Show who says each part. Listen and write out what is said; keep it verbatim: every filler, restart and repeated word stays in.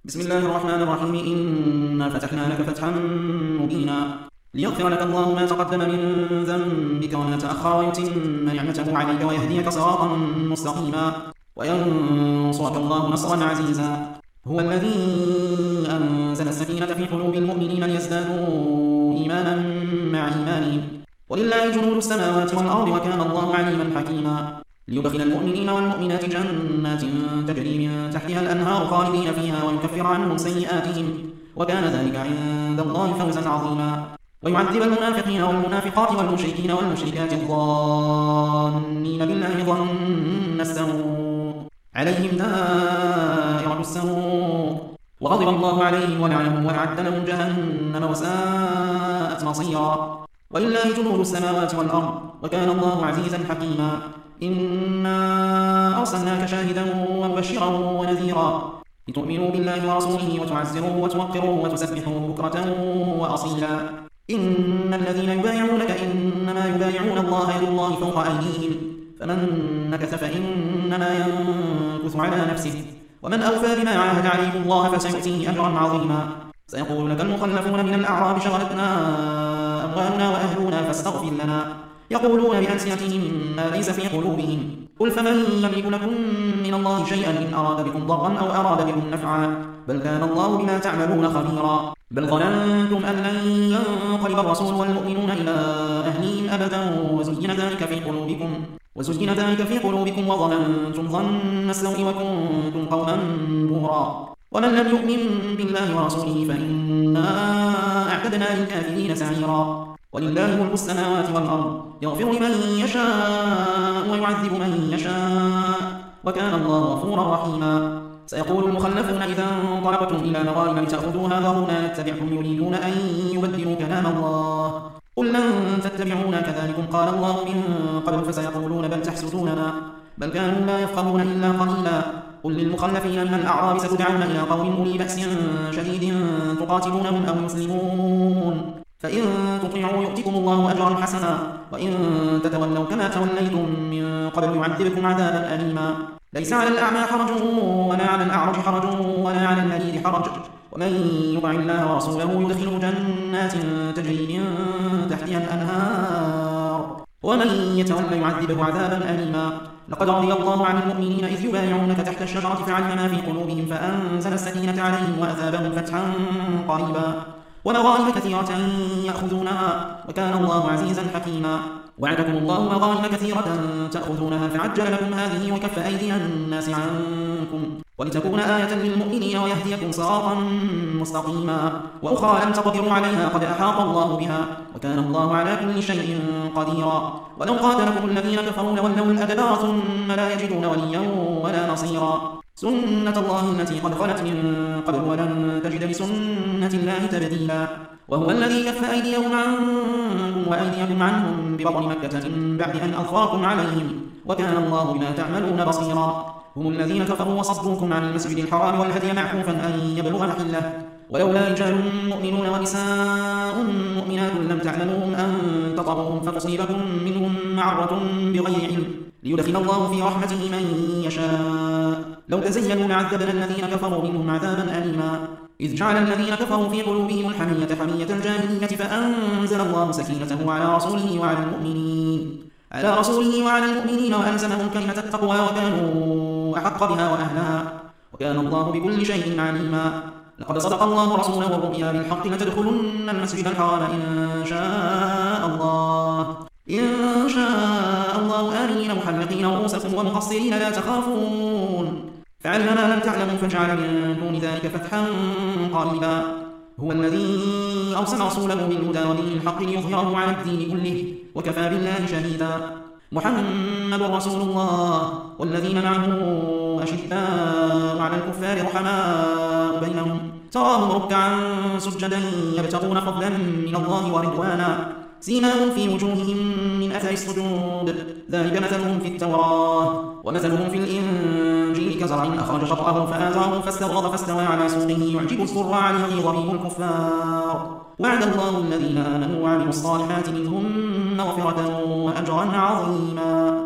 Speaker 1: بسم الله الرحمن الرحيم. إنا فتحنا لك فتحا مبينا ليغفر لك الله ما تقدم من ذنبك وما تأخر ويتم نعمته عليك ويهديك صراطا مستقيما وينصرك الله نصرا عزيزا. هو الذي أنزل السكينة في قلوب المؤمنين ليزدادوا إيمانا مع إيمانهم ولله جنود السماوات والأرض وكان الله عليما حكيما. ليدخل المؤمنين والمؤمنات جنات تجري من تحتها الأنهار خالدين فيها ويكفر عنهم سيئاتهم وكان ذلك عند الله فوزا عظيما. ويعذب المنافقين والمنافقات والمشركين والمشركات الظانين بالله ظن السوء عليهم دائرة السوء وغضب الله عليهم ولعنهم وأعد لهم جهنم وساءت مصيرا. ولله جنود السماوات والأرض وكان الله عزيزا حكيما. إنا أرسلناك شاهدا ومبشرا ونذيرا لتؤمنوا بالله ورسوله وتعزروه وتوقروه وتسبحوه بكرة وأصيلا. إن الذين يبايعونك إنما يبايعون الله يد الله فوق أيديهم فمن نكث فإنما ينكث على نفسه ومن أوفى بما عاهد عليه الله فسيؤتيه أجرا عظيما. سيقول لك المخلفون من الأعراب شغلتنا أموالنا وأهلنا فاستغفر لنا يقولون بألسنتهم ما ليس في قلوبهم قل فمن يملك لكم من الله شيئا إن أراد بكم ضرا أو أراد بكم نفعا بل كان الله بما تعملون خبيرا. بل ظننتم أن لن ينقلب الرسول والمؤمنون إلى أهلهم أبدا وزين ذلك في قلوبكم وزين ذلك في قلوبكم وظننتم ظن السوء وكنتم قوما بورا. ومن لم يؤمن بالله ورسوله فإنا أعتدنا للكافرين سعيرا. ولله ملك السماوات والأرض يغفر لمن يشاء ويعذب من يشاء وكان الله غفورا رحيما. سيقول المخلفون إذا انطلقتم إلى مغانم لتأخذوها ذرونا نتبعكم يريدون أن يبدلوا كلام الله قل لن تتبعونا كذلكم قال الله من قبل فسيقولون بل تحسدوننا بل كانوا لا يفقهون إلا قليلا. قل للمخلفين من الأعراب ستدعون إلى قوم أولي بأس شديد تقاتلونهم أو يسلمون فإن تطيعوا يؤتكم الله أجرا حسنا وإن تتولوا كما توليتم من قبل يعذبكم عذابا أليما. ليس على الأعمى حرج ولا على الأعرج حرج ولا على المريض حرج ومن يطع الله ورسوله يدخله جنات تجري من تحتها الأنهار ومن يتولى يعذبه عذابا أليما. لقد رضي الله عن المؤمنين إذ يبايعونك تحت الشجرة فعلم ما في قلوبهم فأنزل السكينة عليهم وأثابهم فتحا قريبا ومغانم كثيرة يأخذونها وكان الله عزيزا حكيما. وعدكم الله مغانم كثيرة تأخذونها فعجل لكم هذه وكف أيدي الناس عنكم ولتكون آية للمؤمنين ويهديكم صراطا مستقيما. وأخرى لم تقدروا عليها قد أحاط الله بها وكان الله على كل شيء قديرا. ولو قاتلكم الذين كفروا لولوا الأدبار ثم لا يجدون وليا ولا نصيرا. سنة الله التي قد خلت من قبل ولن تجد لسنة الله تبديلا. وهو الذي كف أيديهم عنكم وأيديكم عنهم ببطن مكة من بعد أن أظفركم عليهم وكان الله بما تعملون بصيرا. هم الذين كفروا وصدوكم عن المسجد الحرام والهدي معكوفا أن يبلغ محله ولولا رجال مؤمنون ونساء مؤمنات لم تعلموهم أن تطروهم فتصيبكم منهم معرة بغير علم ليدخل الله في رحمته من يشاء. لو تزينوا لعذبنا الذين كفروا منهم عذابا أليما. إذ جعل الذين كفروا في قلوبهم الحمية حمية الجاهلية فأنزل الله سكينته على رسوله وعلى المؤمنين على رسوله وعلى المؤمنين وألزمهم كلمة التقوى وكانوا أحق بها وأهلها وكان الله بكل شيء عليما. لقد صدق الله رسوله الرؤيا بالحق لتدخلن المسجد الحرام إن شاء الله إن شاء الله آمنين محلقين رؤوسكم ومقصرين لا تخافون فعلم ما لم تعلموا فجعل من دون ذلك فتحا قريبا. هو الذي أرسل رسوله بالهدى ودين الحق ليظهره على الدين كله وكفى بالله شهيدا. محمد رسول الله والذين معه أشداء على الكفار رحماء بينهم تراهم ركعا سجدا يبتغون فضلا من الله ورضوانا سيماهم في وجوههم من أثر السجود ذلك مثلهم في التوراة ومثلهم في الإنجيل كزرع أخرج شطأه فآزره فاستغلظ فاستوى على سوقه يعجب الزراع ليغيظ بهم الكفار. وعد الله الذين آمنوا وعملوا الصالحات منهم مغفرة وأجرا عظيما.